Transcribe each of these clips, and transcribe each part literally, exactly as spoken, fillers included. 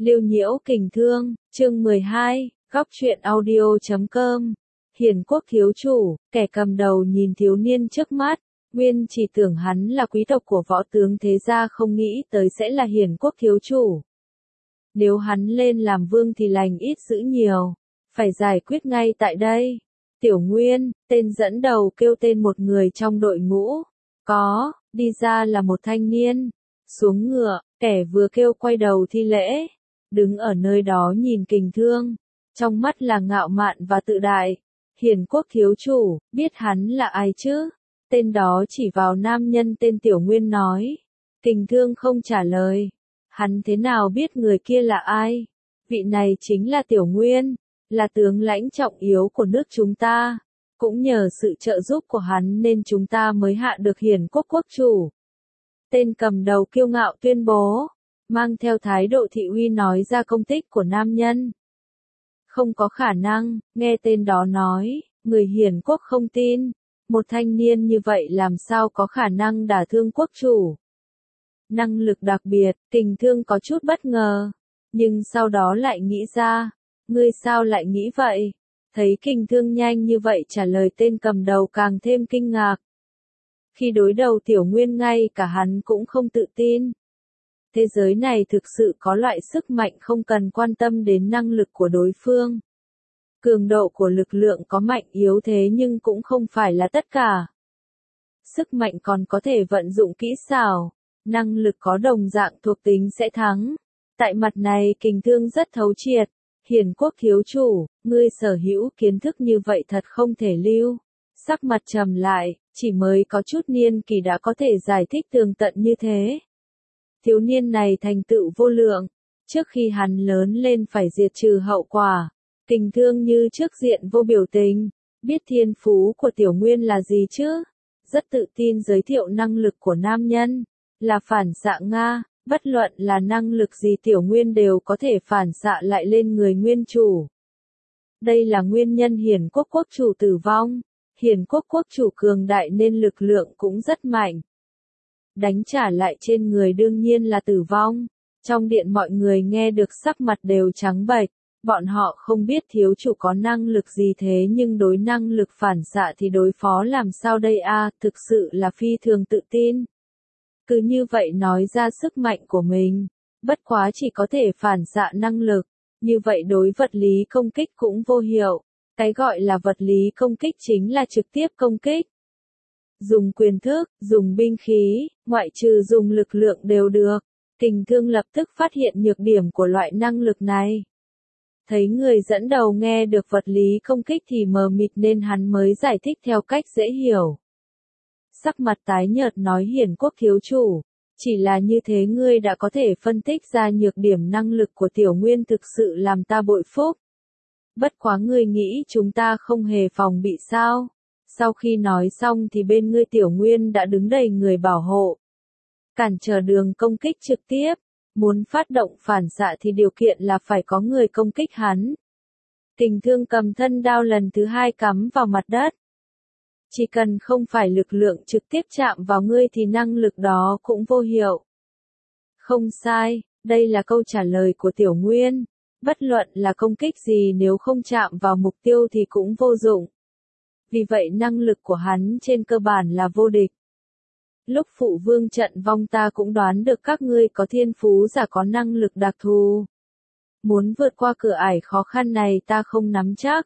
Lưu Nhiễu Kình Thương, chương mười hai, góc truyện audio chấm com. Hiền Quốc thiếu chủ, kẻ cầm đầu nhìn thiếu niên trước mắt, nguyên chỉ tưởng hắn là quý tộc của võ tướng thế gia, không nghĩ tới sẽ là Hiền Quốc thiếu chủ. Nếu hắn lên làm vương thì lành ít dữ nhiều, phải giải quyết ngay tại đây. Tiểu Nguyên, tên dẫn đầu kêu tên một người trong đội ngũ. Có, đi ra là một thanh niên. Xuống ngựa, kẻ vừa kêu quay đầu thi lễ. Đứng ở nơi đó nhìn Kình Thương. Trong mắt là ngạo mạn và tự đại. Hiền Quốc thiếu chủ, biết hắn là ai chứ? Tên đó chỉ vào nam nhân tên Tiểu Nguyên nói. Kình Thương không trả lời. Hắn thế nào biết người kia là ai? Vị này chính là Tiểu Nguyên, là tướng lãnh trọng yếu của nước chúng ta. Cũng nhờ sự trợ giúp của hắn nên chúng ta mới hạ được Hiền Quốc quốc chủ. Tên cầm đầu kiêu ngạo tuyên bố, mang theo thái độ thị uy nói ra công tích của nam nhân. Không có khả năng, nghe tên đó nói, người Hiền Quốc không tin. Một thanh niên như vậy làm sao có khả năng đả thương quốc chủ. Năng lực đặc biệt, Kình Thương có chút bất ngờ. Nhưng sau đó lại nghĩ ra, ngươi sao lại nghĩ vậy? Thấy Kình Thương nhanh như vậy trả lời tên cầm đầu càng thêm kinh ngạc. Khi đối đầu Tiểu Nguyên ngay cả hắn cũng không tự tin. Thế giới này thực sự có loại sức mạnh không cần quan tâm đến năng lực của đối phương. Cường độ của lực lượng có mạnh yếu thế nhưng cũng không phải là tất cả. Sức mạnh còn có thể vận dụng kỹ xảo, năng lực có đồng dạng thuộc tính sẽ thắng. Tại mặt này Kình Thương rất thấu triệt. Hiền Quốc thiếu chủ, ngươi sở hữu kiến thức như vậy thật không thể lưu. Sắc mặt trầm lại, chỉ mới có chút niên kỳ đã có thể giải thích tường tận như thế. Thiếu niên này thành tựu vô lượng, trước khi hắn lớn lên phải diệt trừ hậu quả. Kình Thương như trước diện vô biểu tình, biết thiên phú của Tiểu Nguyên là gì chứ? Rất tự tin giới thiệu năng lực của nam nhân, là phản xạ Nga. Bất luận là năng lực gì Tiểu Nguyên đều có thể phản xạ lại lên người nguyên chủ. Đây là nguyên nhân Hiền Quốc quốc chủ tử vong. Hiền Quốc quốc chủ cường đại nên lực lượng cũng rất mạnh. Đánh trả lại trên người đương nhiên là tử vong. Trong điện mọi người nghe được sắc mặt đều trắng bệch. Bọn họ không biết thiếu chủ có năng lực gì thế nhưng đối năng lực phản xạ thì đối phó làm sao đây a, thực sự là phi thường tự tin. Cứ như vậy nói ra sức mạnh của mình, bất quá chỉ có thể phản xạ năng lực, như vậy đối vật lý công kích cũng vô hiệu. Cái gọi là vật lý công kích chính là trực tiếp công kích. Dùng quyền thức, dùng binh khí, ngoại trừ dùng lực lượng đều được. Kình Thương lập tức phát hiện nhược điểm của loại năng lực này. Thấy người dẫn đầu nghe được vật lý công kích thì mờ mịt nên hắn mới giải thích theo cách dễ hiểu. Sắc mặt tái nhợt nói Hiền Quốc thiếu chủ, chỉ là như thế ngươi đã có thể phân tích ra nhược điểm năng lực của Tiểu Nguyên thực sự làm ta bội phúc. Bất quá ngươi nghĩ chúng ta không hề phòng bị sao? Sau khi nói xong thì bên ngươi Tiểu Nguyên đã đứng đầy người bảo hộ. Cản trở đường công kích trực tiếp, muốn phát động phản xạ thì điều kiện là phải có người công kích hắn. Kình Thương cầm thân đao lần thứ hai cắm vào mặt đất. Chỉ cần không phải lực lượng trực tiếp chạm vào ngươi thì năng lực đó cũng vô hiệu. Không sai, đây là câu trả lời của Tiểu Nguyên. Bất luận là công kích gì nếu không chạm vào mục tiêu thì cũng vô dụng. Vì vậy năng lực của hắn trên cơ bản là vô địch. Lúc phụ vương trận vong ta cũng đoán được các ngươi có thiên phú giả có năng lực đặc thù. Muốn vượt qua cửa ải khó khăn này ta không nắm chắc.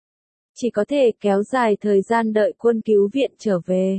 Chỉ có thể kéo dài thời gian đợi quân cứu viện trở về.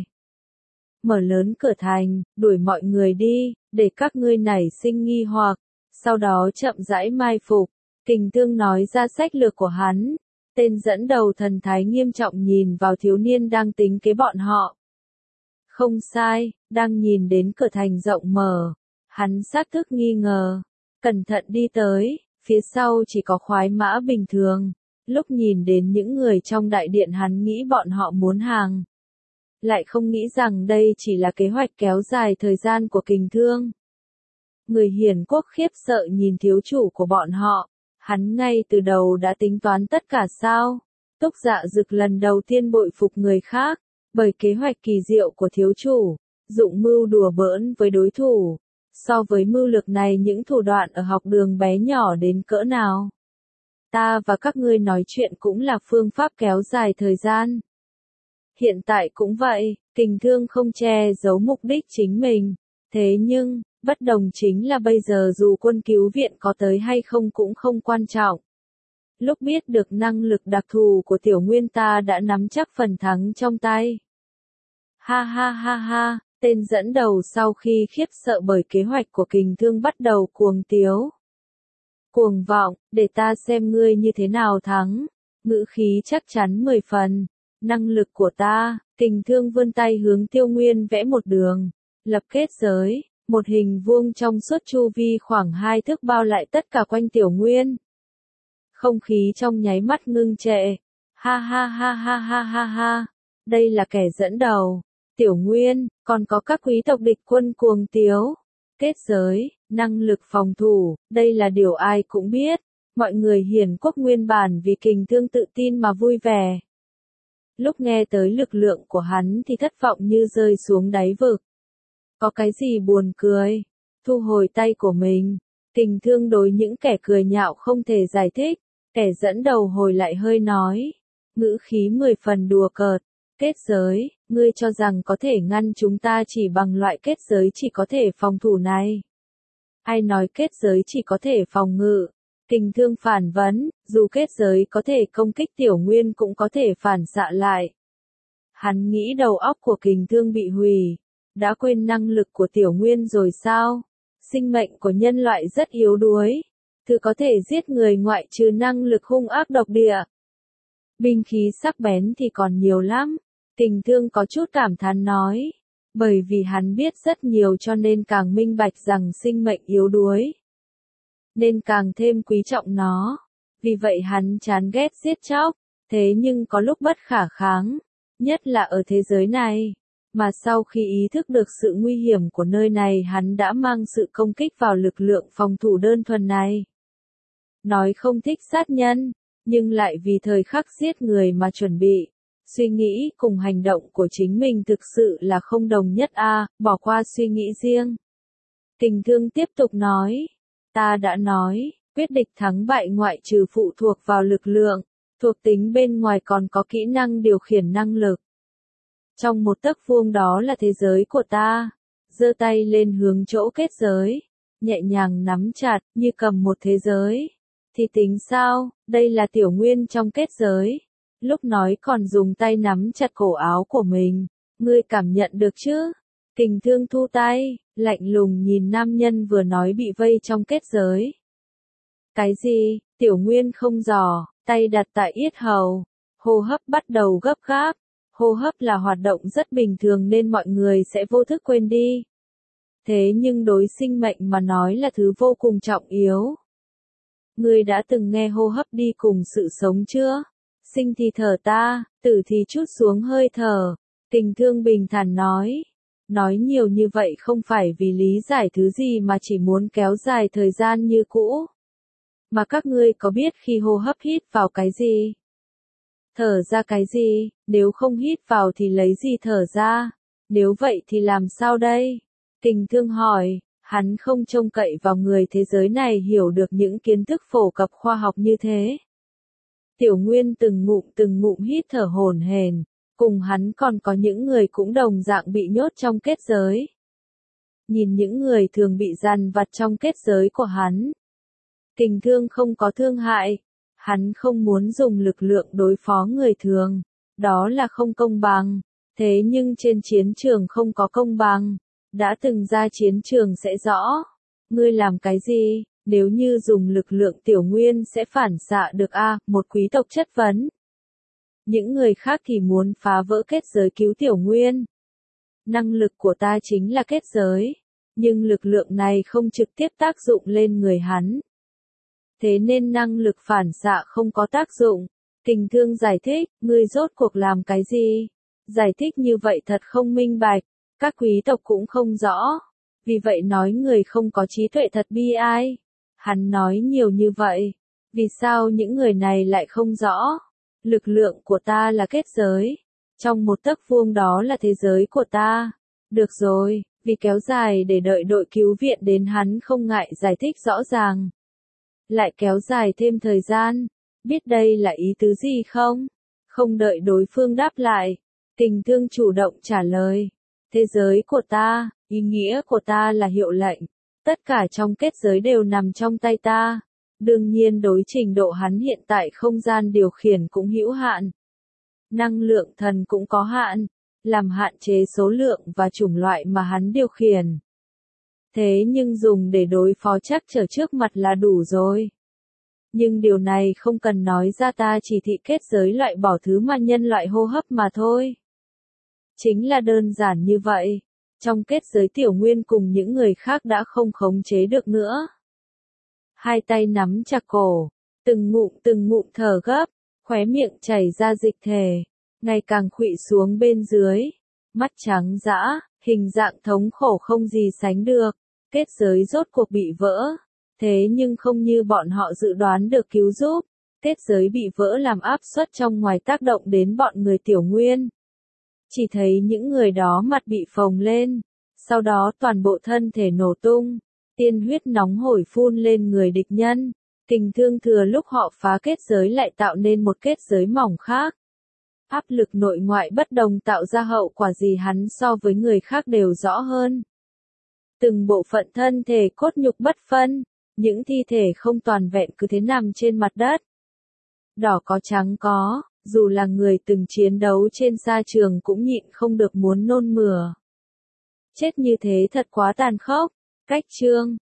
Mở lớn cửa thành, đuổi mọi người đi, để các ngươi nảy sinh nghi hoặc, sau đó chậm rãi mai phục. Kình Thương nói ra sách lược của hắn. Tên dẫn đầu thần thái nghiêm trọng nhìn vào thiếu niên đang tính kế bọn họ. Không sai, đang nhìn đến cửa thành rộng mở. Hắn xác thức nghi ngờ. Cẩn thận đi tới, phía sau chỉ có khoái mã bình thường. Lúc nhìn đến những người trong đại điện hắn nghĩ bọn họ muốn hàng. Lại không nghĩ rằng đây chỉ là kế hoạch kéo dài thời gian của Kình Thương. Người Hiền Quốc khiếp sợ nhìn thiếu chủ của bọn họ. Hắn ngay từ đầu đã tính toán tất cả sao? Túc Dạ Dực lần đầu tiên bội phục người khác. Bởi kế hoạch kỳ diệu của thiếu chủ. Dụng mưu đùa bỡn với đối thủ. So với mưu lược này những thủ đoạn ở học đường bé nhỏ đến cỡ nào. Ta và các ngươi nói chuyện cũng là phương pháp kéo dài thời gian. Hiện tại cũng vậy, Kình Thương không che giấu mục đích chính mình. Thế nhưng, bất đồng chính là bây giờ dù quân cứu viện có tới hay không cũng không quan trọng. Lúc biết được năng lực đặc thù của Tiểu Nguyên ta đã nắm chắc phần thắng trong tay. Ha ha ha ha, tên dẫn đầu sau khi khiếp sợ bởi kế hoạch của Kình Thương bắt đầu cuồng tiếu. Cuồng vọng, để ta xem ngươi như thế nào thắng. Ngữ khí chắc chắn mười phần. Năng lực của ta, Kình Thương vươn tay hướng Tiêu Nguyên vẽ một đường. Lập kết giới, một hình vuông trong suốt chu vi khoảng hai thước bao lại tất cả quanh Tiểu Nguyên. Không khí trong nháy mắt ngưng trệ. Ha ha ha ha ha ha ha. Đây là kẻ dẫn đầu. Tiểu Nguyên, còn có các quý tộc địch quân cuồng tiếu. Kết giới, năng lực phòng thủ, đây là điều ai cũng biết. Mọi người Hiền Quốc nguyên bản vì Kình Thương tự tin mà vui vẻ. Lúc nghe tới lực lượng của hắn thì thất vọng như rơi xuống đáy vực. Có cái gì buồn cười? Thu hồi tay của mình. Kình Thương đối những kẻ cười nhạo không thể giải thích. Kẻ dẫn đầu hồi lại hơi nói. Ngữ khí mười phần đùa cợt. Kết giới, ngươi cho rằng có thể ngăn chúng ta chỉ bằng loại kết giới chỉ có thể phòng thủ này. Ai nói kết giới chỉ có thể phòng ngự? Kình Thương phản vấn, dù kết giới có thể công kích Tiểu Nguyên cũng có thể phản xạ lại. Hắn nghĩ đầu óc của Kình Thương bị hủy. Đã quên năng lực của Tiểu Nguyên rồi sao? Sinh mệnh của nhân loại rất yếu đuối. Thứ có thể giết người ngoại trừ năng lực hung ác độc địa. Binh khí sắc bén thì còn nhiều lắm. Kình Thương có chút cảm thán nói. Bởi vì hắn biết rất nhiều cho nên càng minh bạch rằng sinh mệnh yếu đuối. Nên càng thêm quý trọng nó. Vì vậy hắn chán ghét giết chóc. Thế nhưng có lúc bất khả kháng. Nhất là ở thế giới này. Mà sau khi ý thức được sự nguy hiểm của nơi này hắn đã mang sự công kích vào lực lượng phòng thủ đơn thuần này. Nói không thích sát nhân, nhưng lại vì thời khắc giết người mà chuẩn bị. Suy nghĩ cùng hành động của chính mình thực sự là không đồng nhất a, à, bỏ qua suy nghĩ riêng. Kình Thương tiếp tục nói, ta đã nói, quyết định thắng bại ngoại trừ phụ thuộc vào lực lượng, thuộc tính bên ngoài còn có kỹ năng điều khiển năng lực. Trong một tấc vuông đó là thế giới của ta, giơ tay lên hướng chỗ kết giới, nhẹ nhàng nắm chặt như cầm một thế giới. Thì tính sao, đây là Tiểu Nguyên trong kết giới. Lúc nói còn dùng tay nắm chặt cổ áo của mình. Ngươi cảm nhận được chứ? Kình Thương thu tay, lạnh lùng nhìn nam nhân vừa nói bị vây trong kết giới. Cái gì? Tiểu Nguyên không dò, tay đặt tại yết hầu. Hô hấp bắt đầu gấp gáp. Hô hấp là hoạt động rất bình thường nên mọi người sẽ vô thức quên đi. Thế nhưng đối sinh mệnh mà nói là thứ vô cùng trọng yếu. Ngươi đã từng nghe hô hấp đi cùng sự sống chưa? Sinh thì thở ta, tử thì trút xuống hơi thở. Kình Thương bình thản nói. Nói nhiều như vậy không phải vì lý giải thứ gì mà chỉ muốn kéo dài thời gian như cũ. Mà các ngươi có biết khi hô hấp hít vào cái gì? Thở ra cái gì? Nếu không hít vào thì lấy gì thở ra? Nếu vậy thì làm sao đây? Kình Thương hỏi. Hắn không trông cậy vào người thế giới này hiểu được những kiến thức phổ cập khoa học như thế. Tiểu Nguyên từng ngụm từng ngụm hít thở hổn hển, cùng hắn còn có những người cũng đồng dạng bị nhốt trong kết giới. Nhìn những người thường bị dằn vặt trong kết giới của hắn. Kình Thương không có thương hại, hắn không muốn dùng lực lượng đối phó người thường, đó là không công bằng, thế nhưng trên chiến trường không có công bằng. Đã từng ra chiến trường sẽ rõ. Ngươi làm cái gì, nếu như dùng lực lượng Tiểu Nguyên sẽ phản xạ được a, à, một quý tộc chất vấn. Những người khác thì muốn phá vỡ kết giới cứu Tiểu Nguyên. Năng lực của ta chính là kết giới, nhưng lực lượng này không trực tiếp tác dụng lên người hắn. Thế nên năng lực phản xạ không có tác dụng. Kình Thương giải thích, ngươi rốt cuộc làm cái gì? Giải thích như vậy thật không minh bạch. Các quý tộc cũng không rõ. Vì vậy nói người không có trí tuệ thật bi ai. Hắn nói nhiều như vậy. Vì sao những người này lại không rõ? Lực lượng của ta là kết giới. Trong một tấc vuông đó là thế giới của ta. Được rồi, Vì kéo dài để đợi đội cứu viện đến hắn không ngại giải thích rõ ràng. Lại kéo dài thêm thời gian. Biết đây là ý tứ gì không? Không đợi đối phương đáp lại. Kình Thương chủ động trả lời. Thế giới của ta, ý nghĩa của ta là hiệu lệnh. Tất cả trong kết giới đều nằm trong tay ta. Đương nhiên đối trình độ hắn hiện tại không gian điều khiển cũng hữu hạn. Năng lượng thần cũng có hạn, làm hạn chế số lượng và chủng loại mà hắn điều khiển. Thế nhưng dùng để đối phó chắc trở trước mặt là đủ rồi. Nhưng điều này không cần nói ra, ta chỉ thị kết giới loại bỏ thứ mà nhân loại hô hấp mà thôi. Chính là đơn giản như vậy. Trong kết giới Tiểu Nguyên cùng những người khác đã không khống chế được nữa. Hai tay nắm chặt cổ, từng ngụm từng ngụm thở gấp, khóe miệng chảy ra dịch thể, ngày càng khuỵu xuống bên dưới, mắt trắng dã, hình dạng thống khổ không gì sánh được. Kết giới rốt cuộc bị vỡ, thế nhưng không như bọn họ dự đoán được cứu giúp. Kết giới bị vỡ làm áp suất trong ngoài tác động đến bọn người Tiểu Nguyên. Chỉ thấy những người đó mặt bị phồng lên, sau đó toàn bộ thân thể nổ tung, tiên huyết nóng hổi phun lên người địch nhân. Kình Thương thừa lúc họ phá kết giới lại tạo nên một kết giới mỏng khác. Áp lực nội ngoại bất đồng tạo ra hậu quả gì hắn so với người khác đều rõ hơn. Từng bộ phận thân thể cốt nhục bất phân, những thi thể không toàn vẹn cứ thế nằm trên mặt đất. Đỏ có trắng có, dù là người từng chiến đấu trên sa trường cũng nhịn không được muốn nôn mửa. Chết như thế thật quá tàn khốc. Cách chương